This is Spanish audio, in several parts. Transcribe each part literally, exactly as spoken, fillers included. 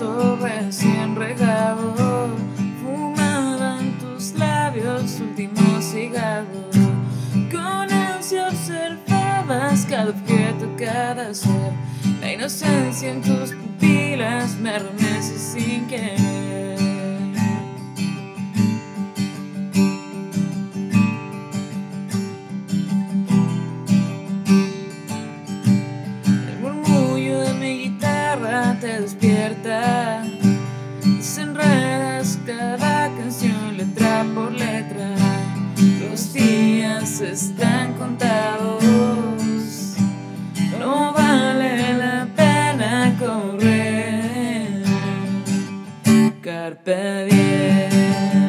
pasto recién regado, fumaban tus labios último cigarro. Con ansia observabas cada objeto, cada ser. La inocencia en tus pupilas me arremece sin querer. El murmullo de mi guitarra te despierta, desenredas cada canción letra por letra. Los días están contados, no vale la pena correr. Carpe diem.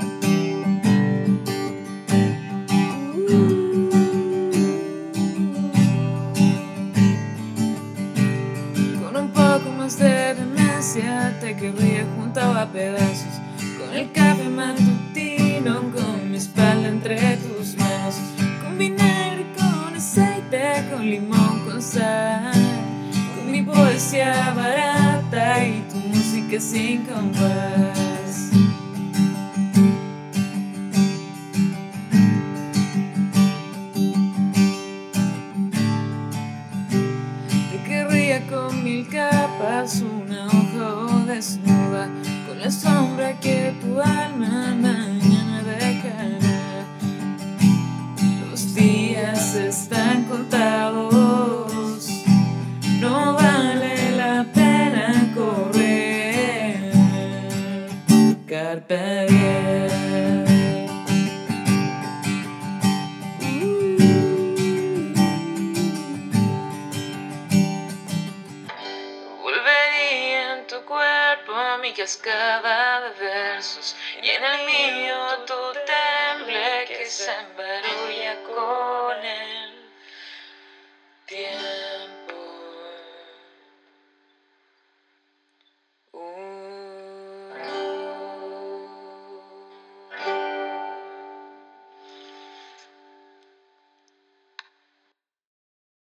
Con un poco más de demencia te querría juntado a pedazos, con el café matutino, con mi espalda entre tus manos, con vinagre, con aceite, con limón, con sal, con mi poesía barata y tu música sin compás. Te querría con mil capas, una hoja o desnuda, con la sombra que tu alma mañana dejará. Los días están contados, no vale la pena correr. Carpe diem. Volvería en tu cuerpo mi cascada de versos, y en el mío tu temble que se embarulla con el tiempo.